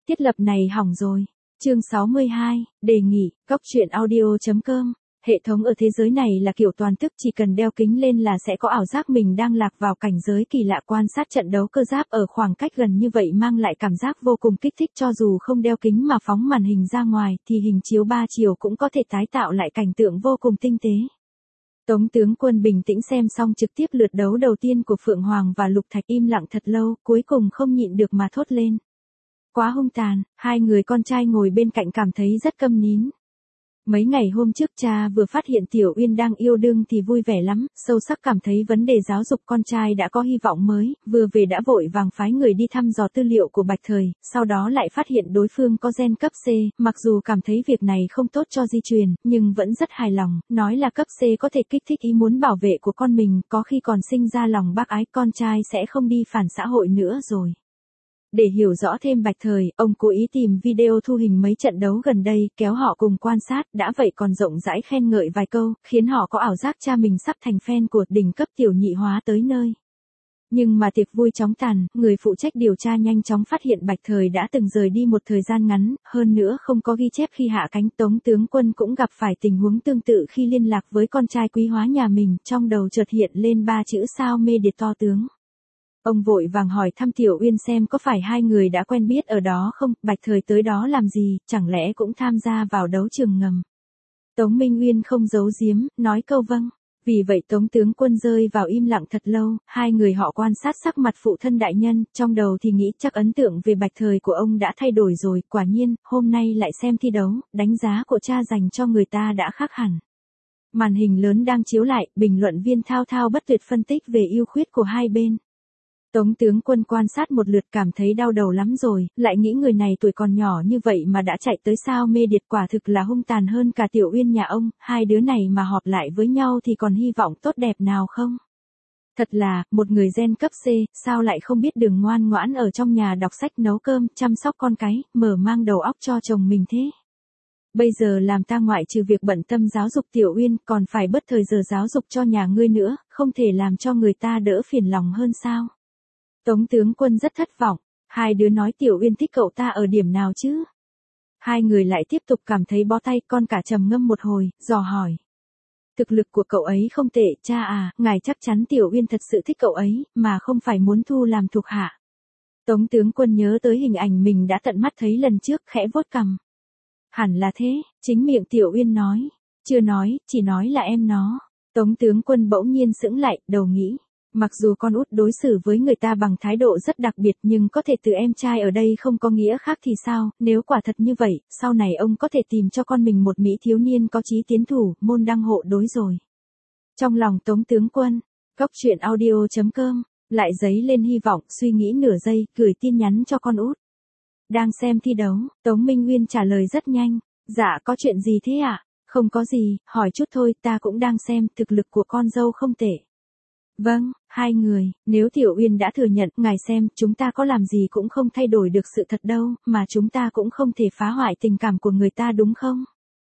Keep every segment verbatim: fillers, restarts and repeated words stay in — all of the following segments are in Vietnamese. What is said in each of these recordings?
Thiết lập này hỏng rồi. Chương sáu mươi hai, đề nghị, góc truyện audio chấm com. Hệ thống ở thế giới này là kiểu toàn thức, chỉ cần đeo kính lên là sẽ có ảo giác mình đang lạc vào cảnh giới kỳ lạ. Quan sát trận đấu cơ giáp ở khoảng cách gần như vậy mang lại cảm giác vô cùng kích thích, cho dù không đeo kính mà phóng màn hình ra ngoài thì hình chiếu ba chiều cũng có thể tái tạo lại cảnh tượng vô cùng tinh tế. Tống tướng quân bình tĩnh xem xong trực tiếp lượt đấu đầu tiên của Phượng Hoàng và Lục Thạch, im lặng thật lâu, cuối cùng không nhịn được mà thốt lên. Quá hung tàn. Hai người con trai ngồi bên cạnh cảm thấy rất câm nín. Mấy ngày hôm trước cha vừa phát hiện Tiểu Uyên đang yêu đương thì vui vẻ lắm, sâu sắc cảm thấy vấn đề giáo dục con trai đã có hy vọng mới, vừa về đã vội vàng phái người đi thăm dò tư liệu của Bạch Thời, sau đó lại phát hiện đối phương có gen cấp C, mặc dù cảm thấy việc này không tốt cho di truyền, nhưng vẫn rất hài lòng, nói là cấp C có thể kích thích ý muốn bảo vệ của con mình, có khi còn sinh ra lòng bác ái, con trai sẽ không đi phản xã hội nữa rồi. Để hiểu rõ thêm Bạch Thời, ông cố ý tìm video thu hình mấy trận đấu gần đây, kéo họ cùng quan sát, đã vậy còn rộng rãi khen ngợi vài câu, khiến họ có ảo giác cha mình sắp thành fan của đỉnh cấp tiểu nhị hóa tới nơi. Nhưng mà tiệc vui chóng tàn, người phụ trách điều tra nhanh chóng phát hiện Bạch Thời đã từng rời đi một thời gian ngắn, hơn nữa không có ghi chép khi hạ cánh. Tống tướng quân cũng gặp phải tình huống tương tự khi liên lạc với con trai quý hóa nhà mình, trong đầu chợt hiện lên ba chữ sao mê điệt to tướng. Ông vội vàng hỏi thăm Tiểu Uyên xem có phải hai người đã quen biết ở đó không, Bạch Thời tới đó làm gì, chẳng lẽ cũng tham gia vào đấu trường ngầm. Tống Minh Uyên không giấu giếm, nói câu vâng. Vì vậy Tống tướng quân rơi vào im lặng thật lâu, hai người họ quan sát sắc mặt phụ thân đại nhân, trong đầu thì nghĩ chắc ấn tượng về Bạch Thời của ông đã thay đổi rồi, quả nhiên, hôm nay lại xem thi đấu, đánh giá của cha dành cho người ta đã khác hẳn. Màn hình lớn đang chiếu lại, bình luận viên thao thao bất tuyệt phân tích về ưu khuyết của hai bên. Tống tướng quân quan sát một lượt cảm thấy đau đầu lắm rồi, lại nghĩ người này tuổi còn nhỏ như vậy mà đã chạy tới sao mê điệt, quả thực là hung tàn hơn cả Tiểu Uyên nhà ông, hai đứa này mà họp lại với nhau thì còn hy vọng tốt đẹp nào không? Thật là, một người gen cấp C, sao lại không biết đường ngoan ngoãn ở trong nhà đọc sách nấu cơm, chăm sóc con cái, mở mang đầu óc cho chồng mình thế? Bây giờ làm ta ngoại trừ việc bận tâm giáo dục Tiểu Uyên, còn phải bớt thời giờ giáo dục cho nhà ngươi nữa, không thể làm cho người ta đỡ phiền lòng hơn sao? Tống tướng quân rất thất vọng, hai đứa nói Tiểu Uyên thích cậu ta ở điểm nào chứ? Hai người lại tiếp tục cảm thấy bó tay, con cả trầm ngâm một hồi, dò hỏi. Thực lực của cậu ấy không tệ, cha à, ngài chắc chắn Tiểu Uyên thật sự thích cậu ấy, mà không phải muốn thu làm thuộc hạ. Tống tướng quân nhớ tới hình ảnh mình đã tận mắt thấy lần trước, khẽ vuốt cằm. Hẳn là thế, chính miệng Tiểu Uyên nói, chưa nói, chỉ nói là em nó. Tống tướng quân bỗng nhiên sững lại, đầu nghĩ. Mặc dù con út đối xử với người ta bằng thái độ rất đặc biệt, nhưng có thể từ em trai ở đây không có nghĩa khác thì sao, nếu quả thật như vậy, sau này ông có thể tìm cho con mình một mỹ thiếu niên có chí tiến thủ, môn đăng hộ đối rồi. Trong lòng Tống tướng quân, góc truyện audio chấm com, lại dấy lên hy vọng, suy nghĩ nửa giây, gửi tin nhắn cho con út. Đang xem thi đấu, Tống Minh Uyên trả lời rất nhanh, dạ có chuyện gì thế ạ? À? Không có gì, hỏi chút thôi, ta cũng đang xem, thực lực của con dâu không tệ. Vâng, hai người, nếu Tiểu Uyên đã thừa nhận, ngài xem, chúng ta có làm gì cũng không thay đổi được sự thật đâu, mà chúng ta cũng không thể phá hoại tình cảm của người ta đúng không?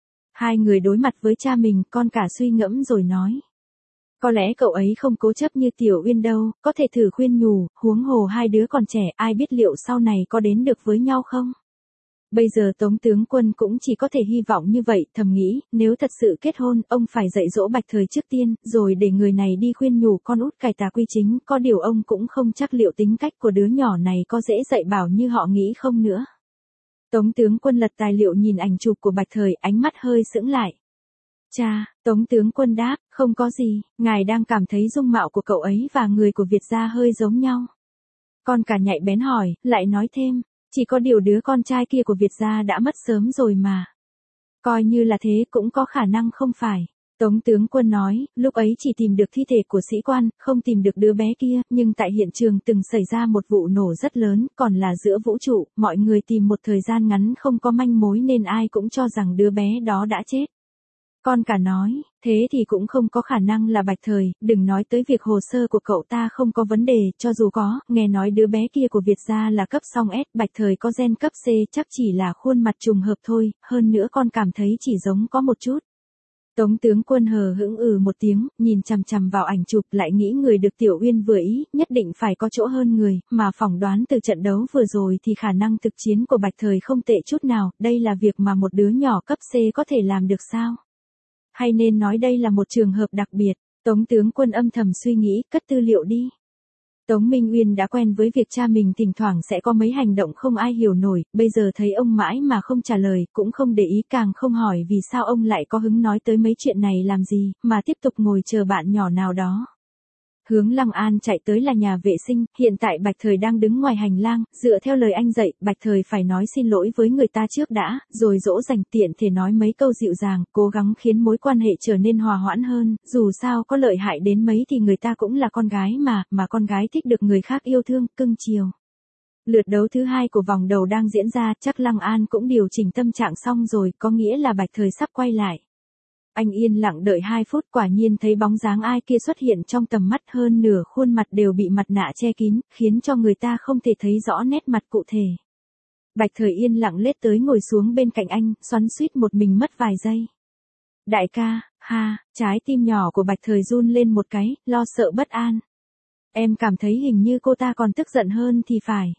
Hai người đối mặt với cha mình, con cả suy ngẫm rồi nói. Có lẽ cậu ấy không cố chấp như Tiểu Uyên đâu, có thể thử khuyên nhủ, huống hồ hai đứa còn trẻ, ai biết liệu sau này có đến được với nhau không? Bây giờ Tống tướng quân cũng chỉ có thể hy vọng như vậy, thầm nghĩ, nếu thật sự kết hôn, ông phải dạy dỗ Bạch Thời trước tiên, rồi để người này đi khuyên nhủ con út cải tà quy chính, có điều ông cũng không chắc liệu tính cách của đứa nhỏ này có dễ dạy bảo như họ nghĩ không nữa. Tống tướng quân lật tài liệu nhìn ảnh chụp của Bạch Thời, ánh mắt hơi sững lại. Cha, Tống tướng quân đáp, không có gì, ngài đang cảm thấy dung mạo của cậu ấy và người của Việt gia hơi giống nhau. Con cả nhạy bén hỏi, lại nói thêm. Chỉ có điều đứa con trai kia của Việt gia đã mất sớm rồi mà. Coi như là thế cũng có khả năng không phải. Tống tướng quân nói, lúc ấy chỉ tìm được thi thể của sĩ quan, không tìm được đứa bé kia, nhưng tại hiện trường từng xảy ra một vụ nổ rất lớn, còn là giữa vũ trụ, mọi người tìm một thời gian ngắn không có manh mối nên ai cũng cho rằng đứa bé đó đã chết. Con cả nói, thế thì cũng không có khả năng là Bạch Thời, đừng nói tới việc hồ sơ của cậu ta không có vấn đề, cho dù có, nghe nói đứa bé kia của Việt gia là cấp song S, Bạch Thời có gen cấp C, chắc chỉ là khuôn mặt trùng hợp thôi, hơn nữa con cảm thấy chỉ giống có một chút. Tống tướng quân hờ hững ừ một tiếng, nhìn chằm chằm vào ảnh chụp lại nghĩ người được Tiểu Uyên vừa ý, nhất định phải có chỗ hơn người, mà phỏng đoán từ trận đấu vừa rồi thì khả năng thực chiến của Bạch Thời không tệ chút nào, đây là việc mà một đứa nhỏ cấp C có thể làm được sao? Hay nên nói đây là một trường hợp đặc biệt, Tống tướng quân âm thầm suy nghĩ, cất tư liệu đi. Tống Minh Uyên đã quen với việc cha mình thỉnh thoảng sẽ có mấy hành động không ai hiểu nổi, bây giờ thấy ông mãi mà không trả lời, cũng không để ý càng không hỏi vì sao ông lại có hứng nói tới mấy chuyện này làm gì, mà tiếp tục ngồi chờ bạn nhỏ nào đó. Hướng Lăng An chạy tới là nhà vệ sinh, hiện tại Bạch Thời đang đứng ngoài hành lang, dựa theo lời anh dạy, Bạch Thời phải nói xin lỗi với người ta trước đã, rồi dỗ dành tiện thể nói mấy câu dịu dàng, cố gắng khiến mối quan hệ trở nên hòa hoãn hơn, dù sao có lợi hại đến mấy thì người ta cũng là con gái mà, mà con gái thích được người khác yêu thương, cưng chiều. Lượt đấu thứ hai của vòng đầu đang diễn ra, chắc Lăng An cũng điều chỉnh tâm trạng xong rồi, có nghĩa là Bạch Thời sắp quay lại. Anh yên lặng đợi hai phút, quả nhiên thấy bóng dáng ai kia xuất hiện trong tầm mắt, hơn nửa khuôn mặt đều bị mặt nạ che kín, khiến cho người ta không thể thấy rõ nét mặt cụ thể. Bạch Thời yên lặng lết tới ngồi xuống bên cạnh anh, xoắn xuýt một mình mất vài giây. Đại ca, ha, trái tim nhỏ của Bạch Thời run lên một cái, lo sợ bất an. Em cảm thấy hình như cô ta còn tức giận hơn thì phải.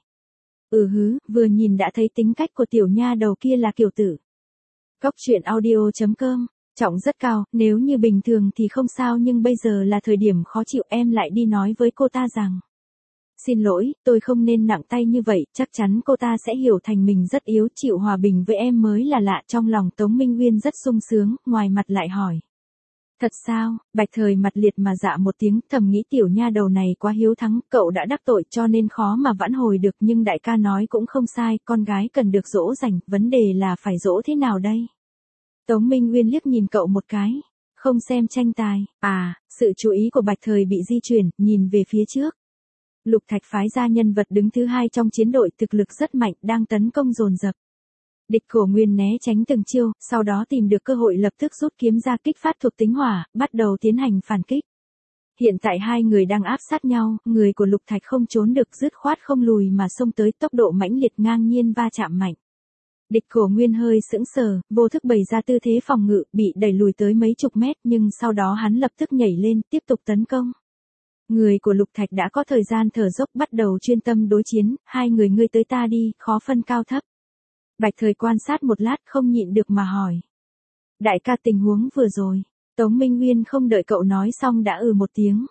Ừ hứ, vừa nhìn đã thấy tính cách của tiểu nha đầu kia là kiểu tử. Cóc truyện audio chấm com Trọng rất cao, nếu như bình thường thì không sao nhưng bây giờ là thời điểm khó chịu, em lại đi nói với cô ta rằng. Xin lỗi, tôi không nên nặng tay như vậy, chắc chắn cô ta sẽ hiểu thành mình rất yếu, chịu hòa bình với em mới là lạ. Trong lòng Tống Minh Uyên rất sung sướng, ngoài mặt lại hỏi. Thật sao? Bạch Thời mặt liệt mà dạ một tiếng, thầm nghĩ tiểu nha đầu này quá hiếu thắng, cậu đã đắc tội cho nên khó mà vãn hồi được, nhưng đại ca nói cũng không sai, con gái cần được dỗ dành, vấn đề là phải dỗ thế nào đây? Tống Minh Uyên liếc nhìn cậu một cái, không xem tranh tài, à, sự chú ý của Bạch Thời bị di chuyển, nhìn về phía trước. Lục Thạch phái ra nhân vật đứng thứ hai trong chiến đội, thực lực rất mạnh, đang tấn công dồn dập. Địch Cổ Nguyên né tránh từng chiêu, sau đó tìm được cơ hội lập tức rút kiếm ra kích phát thuộc tính hỏa, bắt đầu tiến hành phản kích. Hiện tại hai người đang áp sát nhau, người của Lục Thạch không trốn được, dứt khoát không lùi mà xông tới, tốc độ mãnh liệt ngang nhiên va chạm mạnh. Địch Cổ Nguyên hơi sững sờ, vô thức bày ra tư thế phòng ngự, bị đẩy lùi tới mấy chục mét, nhưng sau đó hắn lập tức nhảy lên, tiếp tục tấn công. Người của Lục Thạch đã có thời gian thở dốc, bắt đầu chuyên tâm đối chiến, hai người ngươi tới ta đi, khó phân cao thấp. Bạch Thời quan sát một lát không nhịn được mà hỏi. Đại ca, tình huống vừa rồi. Tống Minh Uyên không đợi cậu nói xong đã ừ một tiếng.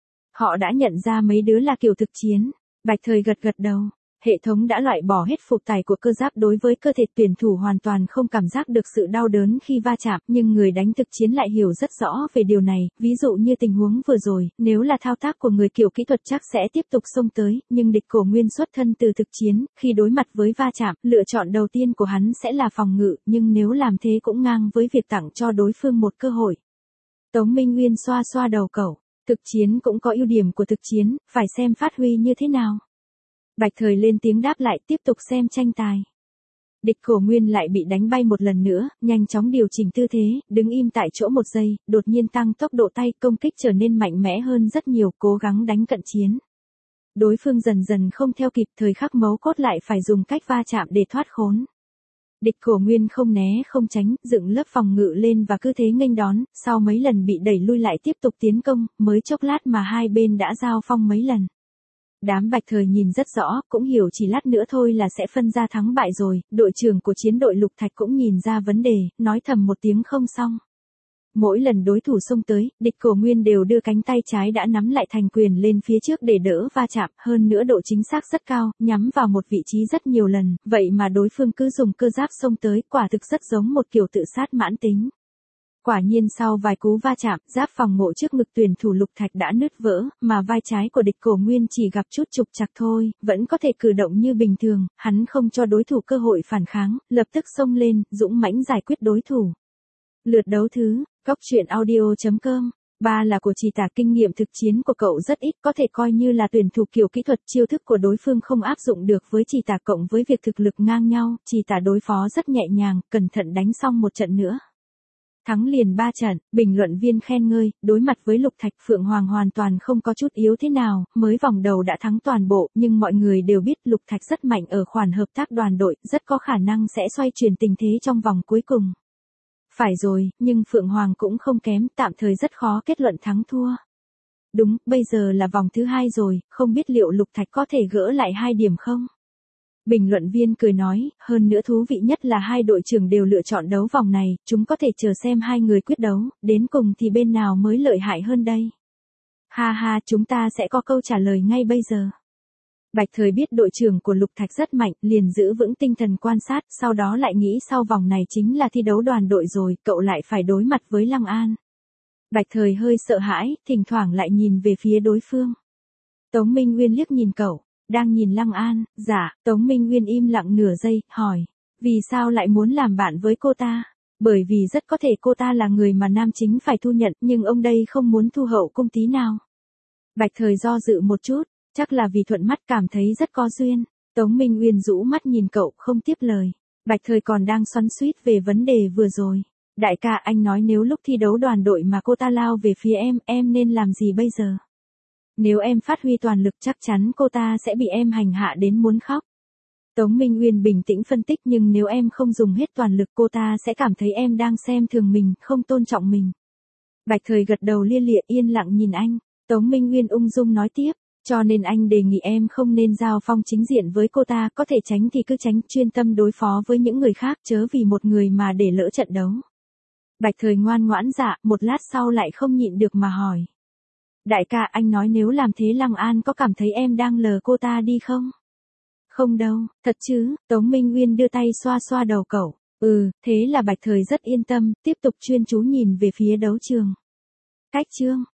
Họ đã nhận ra mấy đứa là kiểu thực chiến. Bạch Thời gật gật đầu. Hệ thống đã loại bỏ hết phục tài của cơ giáp, đối với cơ thể tuyển thủ hoàn toàn không cảm giác được sự đau đớn khi va chạm, nhưng người đánh thực chiến lại hiểu rất rõ về điều này, ví dụ như tình huống vừa rồi, nếu là thao tác của người kiểu kỹ thuật chắc sẽ tiếp tục xông tới, nhưng Địch Cổ Nguyên xuất thân từ thực chiến, khi đối mặt với va chạm, lựa chọn đầu tiên của hắn sẽ là phòng ngự, nhưng nếu làm thế cũng ngang với việc tặng cho đối phương một cơ hội. Tống Minh Uyên xoa xoa đầu cậu, thực chiến cũng có ưu điểm của thực chiến, phải xem phát huy như thế nào. Bạch Thời lên tiếng đáp lại, tiếp tục xem tranh tài. Địch Cổ Nguyên lại bị đánh bay một lần nữa, nhanh chóng điều chỉnh tư thế, đứng im tại chỗ một giây, đột nhiên tăng tốc độ tay, công kích trở nên mạnh mẽ hơn rất nhiều, cố gắng đánh cận chiến. Đối phương dần dần không theo kịp, thời khắc mấu cốt lại phải dùng cách va chạm để thoát khốn. Địch Cổ Nguyên không né không tránh, dựng lớp phòng ngự lên và cứ thế nghênh đón, sau mấy lần bị đẩy lui lại tiếp tục tiến công, mới chốc lát mà hai bên đã giao phong mấy lần. Đám Bạch Thời nhìn rất rõ, cũng hiểu chỉ lát nữa thôi là sẽ phân ra thắng bại rồi, đội trưởng của chiến đội Lục Thạch cũng nhìn ra vấn đề, nói thầm một tiếng không xong. Mỗi lần đối thủ xông tới, Địch Cổ Nguyên đều đưa cánh tay trái đã nắm lại thành quyền lên phía trước để đỡ va chạm, hơn nữa độ chính xác rất cao, nhắm vào một vị trí rất nhiều lần, vậy mà đối phương cứ dùng cơ giáp xông tới, quả thực rất giống một kiểu tự sát mãn tính. Quả nhiên sau vài cú va chạm, giáp phòng ngộ trước ngực tuyển thủ Lục Thạch đã nứt vỡ, mà vai trái của Địch Cổ Nguyên chỉ gặp chút trục trặc thôi, vẫn có thể cử động như bình thường, hắn không cho đối thủ cơ hội phản kháng, lập tức xông lên, dũng mãnh giải quyết đối thủ. Lượt đấu thứ, cóc truyện audio chấm com Ba là của Trì Tả, kinh nghiệm thực chiến của cậu rất ít, có thể coi như là tuyển thủ kiểu kỹ thuật, chiêu thức của đối phương không áp dụng được với Trì Tả, cộng với việc thực lực ngang nhau, Trì Tả đối phó rất nhẹ nhàng, cẩn thận đánh xong một trận nữa. Thắng liền ba trận, bình luận viên khen ngơi, đối mặt với Lục Thạch, Phượng Hoàng hoàn toàn không có chút yếu thế nào, mới vòng đầu đã thắng toàn bộ, nhưng mọi người đều biết Lục Thạch rất mạnh ở khoản hợp tác đoàn đội, rất có khả năng sẽ xoay chuyển tình thế trong vòng cuối cùng. Phải rồi, nhưng Phượng Hoàng cũng không kém, tạm thời rất khó kết luận thắng thua. Đúng, bây giờ là vòng thứ hai rồi, không biết liệu Lục Thạch có thể gỡ lại hai điểm không? Bình luận viên cười nói, hơn nữa thú vị nhất là hai đội trưởng đều lựa chọn đấu vòng này, chúng có thể chờ xem hai người quyết đấu, đến cùng thì bên nào mới lợi hại hơn đây. Ha ha, chúng ta sẽ có câu trả lời ngay bây giờ. Bạch Thời biết đội trưởng của Lục Thạch rất mạnh, liền giữ vững tinh thần quan sát, sau đó lại nghĩ sau vòng này chính là thi đấu đoàn đội rồi, cậu lại phải đối mặt với Lăng An. Bạch Thời hơi sợ hãi, thỉnh thoảng lại nhìn về phía đối phương. Tống Minh Nguyên liếc nhìn cậu, đang nhìn Lăng An, dạ, Tống Minh Nguyên im lặng nửa giây, hỏi, vì sao lại muốn làm bạn với cô ta? Bởi vì rất có thể cô ta là người mà nam chính phải thu nhận, nhưng ông đây không muốn thu hậu cung tí nào. Bạch Thời do dự một chút, chắc là vì thuận mắt cảm thấy rất có duyên. Tống Minh Nguyên rũ mắt nhìn cậu, không tiếp lời. Bạch Thời còn đang xoắn xuýt về vấn đề vừa rồi. Đại ca, anh nói nếu lúc thi đấu đoàn đội mà cô ta lao về phía em, em nên làm gì bây giờ? Nếu em phát huy toàn lực chắc chắn cô ta sẽ bị em hành hạ đến muốn khóc. Tống Minh Nguyên bình tĩnh phân tích, nhưng nếu em không dùng hết toàn lực cô ta sẽ cảm thấy em đang xem thường mình, không tôn trọng mình. Bạch Thời gật đầu lia lịa yên lặng nhìn anh. Tống Minh Nguyên ung dung nói tiếp, cho nên anh đề nghị em không nên giao phong chính diện với cô ta, có thể tránh thì cứ tránh, chuyên tâm đối phó với những người khác, chớ vì một người mà để lỡ trận đấu. Bạch Thời ngoan ngoãn dạ, một lát sau lại không nhịn được mà hỏi. Đại ca, anh nói nếu làm thế Lăng An có cảm thấy em đang lờ cô ta đi không? Không đâu, thật chứ, Tống Minh Nguyên đưa tay xoa xoa đầu cậu. Ừ, thế là Bạch Thời rất yên tâm, tiếp tục chuyên chú nhìn về phía đấu trường. Cách chương